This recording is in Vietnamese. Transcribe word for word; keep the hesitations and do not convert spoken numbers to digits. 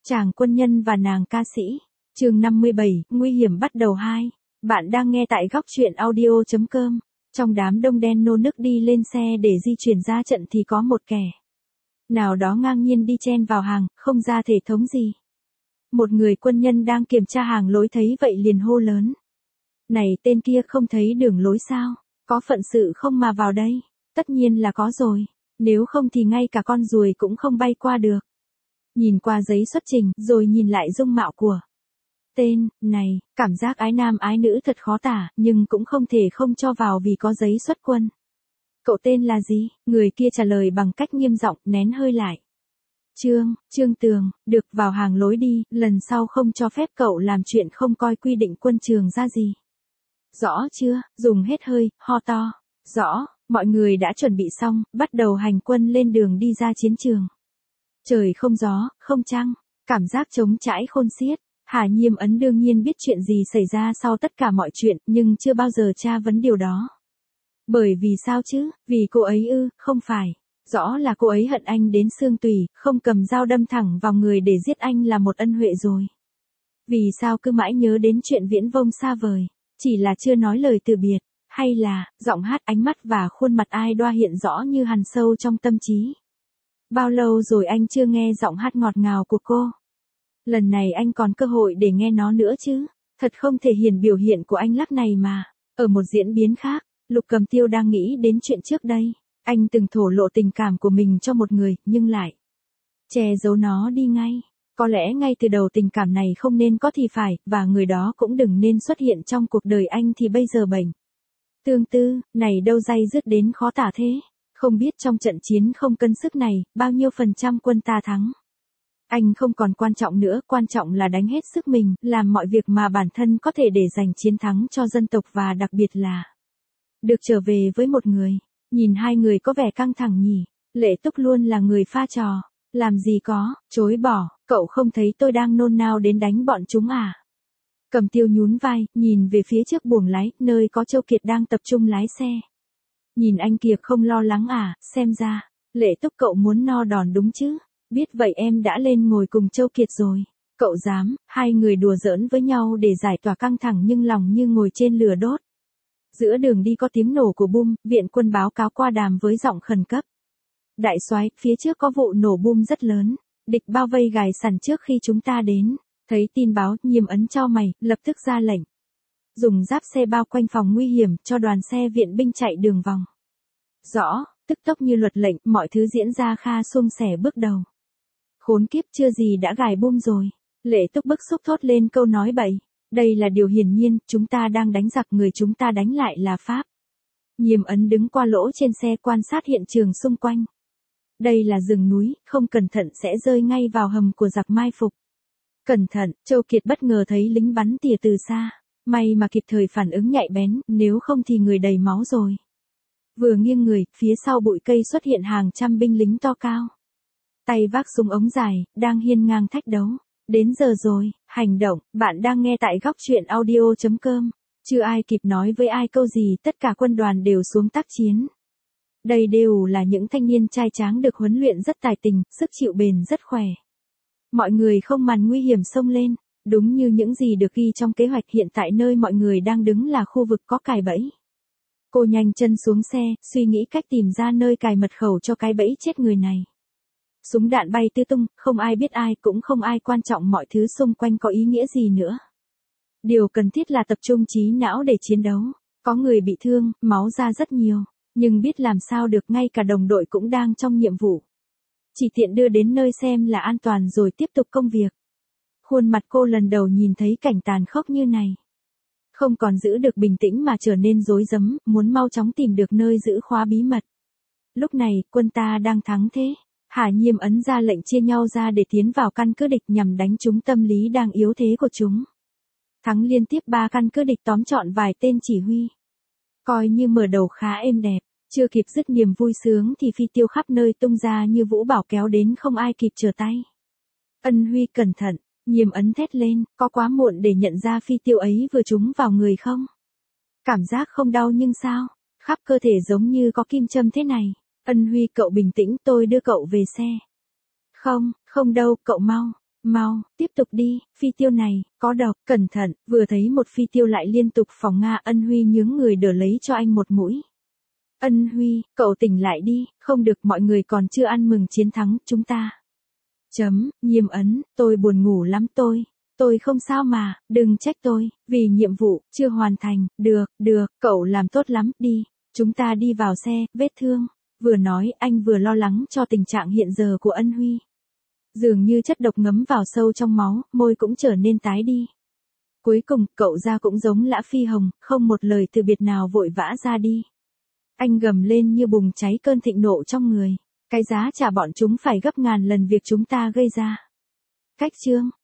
Chàng quân nhân và nàng ca sĩ. Chương năm mươi bảy, nguy hiểm bắt đầu hai. Bạn đang nghe tại góc truyện audio chấm com. Trong đám đông đen nô nức đi lên xe để di chuyển ra trận thì có một kẻ nào đó ngang nhiên đi chen vào hàng, không ra thể thống gì. Một người quân nhân đang kiểm tra hàng lối thấy vậy liền hô lớn. Này tên kia, không thấy đường lối sao? Có phận sự không mà vào đây? Tất nhiên là có rồi. Nếu không thì ngay cả con ruồi cũng không bay qua được. Nhìn qua giấy xuất trình, rồi nhìn lại dung mạo của tên này, cảm giác ái nam ái nữ thật khó tả, nhưng cũng không thể không cho vào vì có giấy xuất quân. Cậu tên là gì? Người kia trả lời bằng cách nghiêm giọng, nén hơi lại. Trương, Trương Tường, được, vào hàng lối đi, lần sau không cho phép cậu làm chuyện không coi quy định quân trường ra gì. Rõ chưa? Dùng hết hơi, ho to. Rõ, mọi người đã chuẩn bị xong, bắt đầu hành quân lên đường đi ra chiến trường. Trời không gió, không trăng, cảm giác trống trải khôn xiết. Hà Nhiêm Ấn đương nhiên biết chuyện gì xảy ra sau tất cả mọi chuyện, nhưng chưa bao giờ tra vấn điều đó. Bởi vì sao chứ? Vì cô ấy ư? Không phải. Rõ là cô ấy hận anh đến xương tủy, không cầm dao đâm thẳng vào người để giết anh là một ân huệ rồi. Vì sao cứ mãi nhớ đến chuyện viễn vông xa vời? Chỉ là chưa nói lời từ biệt, hay là giọng hát, ánh mắt và khuôn mặt ai đoa hiện rõ như hằn sâu trong tâm trí. Bao lâu rồi anh chưa nghe giọng hát ngọt ngào của cô? Lần này anh còn cơ hội để nghe nó nữa chứ. Thật không thể hiền biểu hiện của anh lắc này mà. Ở một diễn biến khác, Lục Cầm Tiêu đang nghĩ đến chuyện trước đây. Anh từng thổ lộ tình cảm của mình cho một người, nhưng lại che giấu nó đi ngay. Có lẽ ngay từ đầu tình cảm này không nên có thì phải, và người đó cũng đừng nên xuất hiện trong cuộc đời anh thì bây giờ bệnh. Tương tư, này đâu day dứt đến khó tả thế. Không biết trong trận chiến không cân sức này, bao nhiêu phần trăm quân ta thắng. Anh không còn quan trọng nữa, quan trọng là đánh hết sức mình, làm mọi việc mà bản thân có thể để giành chiến thắng cho dân tộc và đặc biệt là được trở về với một người. Nhìn hai người có vẻ căng thẳng nhỉ. Lệ Túc luôn là người pha trò. Làm gì có, chối bỏ, cậu không thấy tôi đang nôn nao đến đánh bọn chúng à? Cầm Tiêu nhún vai, nhìn về phía trước buồng lái, nơi có Châu Kiệt đang tập trung lái xe. Nhìn anh kìa, không lo lắng à? Xem ra, Lệ Túc cậu muốn no đòn đúng chứ? Biết vậy em đã lên ngồi cùng Châu Kiệt rồi. Cậu dám? Hai người đùa giỡn với nhau để giải tỏa căng thẳng nhưng lòng như ngồi trên lửa đốt. Giữa đường đi có tiếng nổ của bom, viện quân báo cáo qua đàm với giọng khẩn cấp. Đại soái, phía trước có vụ nổ bom rất lớn. Địch bao vây gài sẵn trước khi chúng ta đến. Thấy tin báo, Nhiêm Ấn chau mày, lập tức ra lệnh. Dùng giáp xe bao quanh phòng nguy hiểm, cho đoàn xe viện binh chạy đường vòng. Rõ, tức tốc như luật lệnh, mọi thứ diễn ra kha suôn sẻ bước đầu. Khốn kiếp, chưa gì đã gài bom rồi. Lệ Túc bức xúc thốt lên câu nói bậy. Đây là điều hiển nhiên, chúng ta đang đánh giặc, người chúng ta đánh lại là Pháp. Nhiêm Ấn đứng qua lỗ trên xe quan sát hiện trường xung quanh. Đây là rừng núi, không cẩn thận sẽ rơi ngay vào hầm của giặc mai phục. Cẩn thận, Châu Kiệt bất ngờ thấy lính bắn tỉa từ xa. May mà kịp thời phản ứng nhạy bén, nếu không thì người đầy máu rồi. Vừa nghiêng người, phía sau bụi cây xuất hiện hàng trăm binh lính to cao. Tay vác súng ống dài, đang hiên ngang thách đấu. Đến giờ rồi, hành động, bạn đang nghe tại góc truyện audio chấm com. Chưa ai kịp nói với ai câu gì, tất cả quân đoàn đều xuống tác chiến. Đây đều là những thanh niên trai tráng được huấn luyện rất tài tình, sức chịu bền rất khỏe. Mọi người không màn nguy hiểm xông lên, đúng như những gì được ghi trong kế hoạch. Hiện tại nơi mọi người đang đứng là khu vực có cài bẫy. Cô nhanh chân xuống xe, suy nghĩ cách tìm ra nơi cài mật khẩu cho cái bẫy chết người này. Súng đạn bay tứ tung, không ai biết ai, cũng không ai quan trọng mọi thứ xung quanh có ý nghĩa gì nữa. Điều cần thiết là tập trung trí não để chiến đấu. Có người bị thương, máu ra rất nhiều, nhưng biết làm sao được, ngay cả đồng đội cũng đang trong nhiệm vụ. Chỉ tiện đưa đến nơi xem là an toàn rồi tiếp tục công việc. Khuôn mặt cô lần đầu nhìn thấy cảnh tàn khốc như này. Không còn giữ được bình tĩnh mà trở nên rối rắm, muốn mau chóng tìm được nơi giữ khóa bí mật. Lúc này, quân ta đang thắng thế. Hà Nhiêm Ấn ra lệnh chia nhau ra để tiến vào căn cứ địch nhằm đánh trúng tâm lý đang yếu thế của chúng. Thắng liên tiếp ba căn cứ địch, tóm trọn vài tên chỉ huy. Coi như mở đầu khá êm đẹp, chưa kịp dứt niềm vui sướng thì phi tiêu khắp nơi tung ra như vũ bão kéo đến không ai kịp trở tay. Ân Huy cẩn thận, Nhiêm Ấn thét lên, có quá muộn để nhận ra phi tiêu ấy vừa trúng vào người không? Cảm giác không đau nhưng sao? Khắp cơ thể giống như có kim châm thế này. Ân Huy, cậu bình tĩnh, tôi đưa cậu về xe. Không, không đâu, cậu mau. Mau, tiếp tục đi, phi tiêu này, có độc, cẩn thận, vừa thấy một phi tiêu lại liên tục phóng Nga. Ân Huy nhướng người đỡ lấy cho anh một mũi. Ân Huy, cậu tỉnh lại đi, không được, mọi người còn chưa ăn mừng chiến thắng, chúng ta. Chấm, Nhiêm Ấn, tôi buồn ngủ lắm tôi. Tôi không sao mà, đừng trách tôi, vì nhiệm vụ, chưa hoàn thành, được, được, cậu làm tốt lắm, đi, chúng ta đi vào xe, vết thương. Vừa nói anh vừa lo lắng cho tình trạng hiện giờ của Ân Huy. Dường như chất độc ngấm vào sâu trong máu, môi cũng trở nên tái đi. Cuối cùng, cậu ra cũng giống Lã Phi Hồng, không một lời từ biệt nào vội vã ra đi. Anh gầm lên như bùng cháy cơn thịnh nộ trong người. Cái giá trả bọn chúng phải gấp ngàn lần việc chúng ta gây ra. Cách chương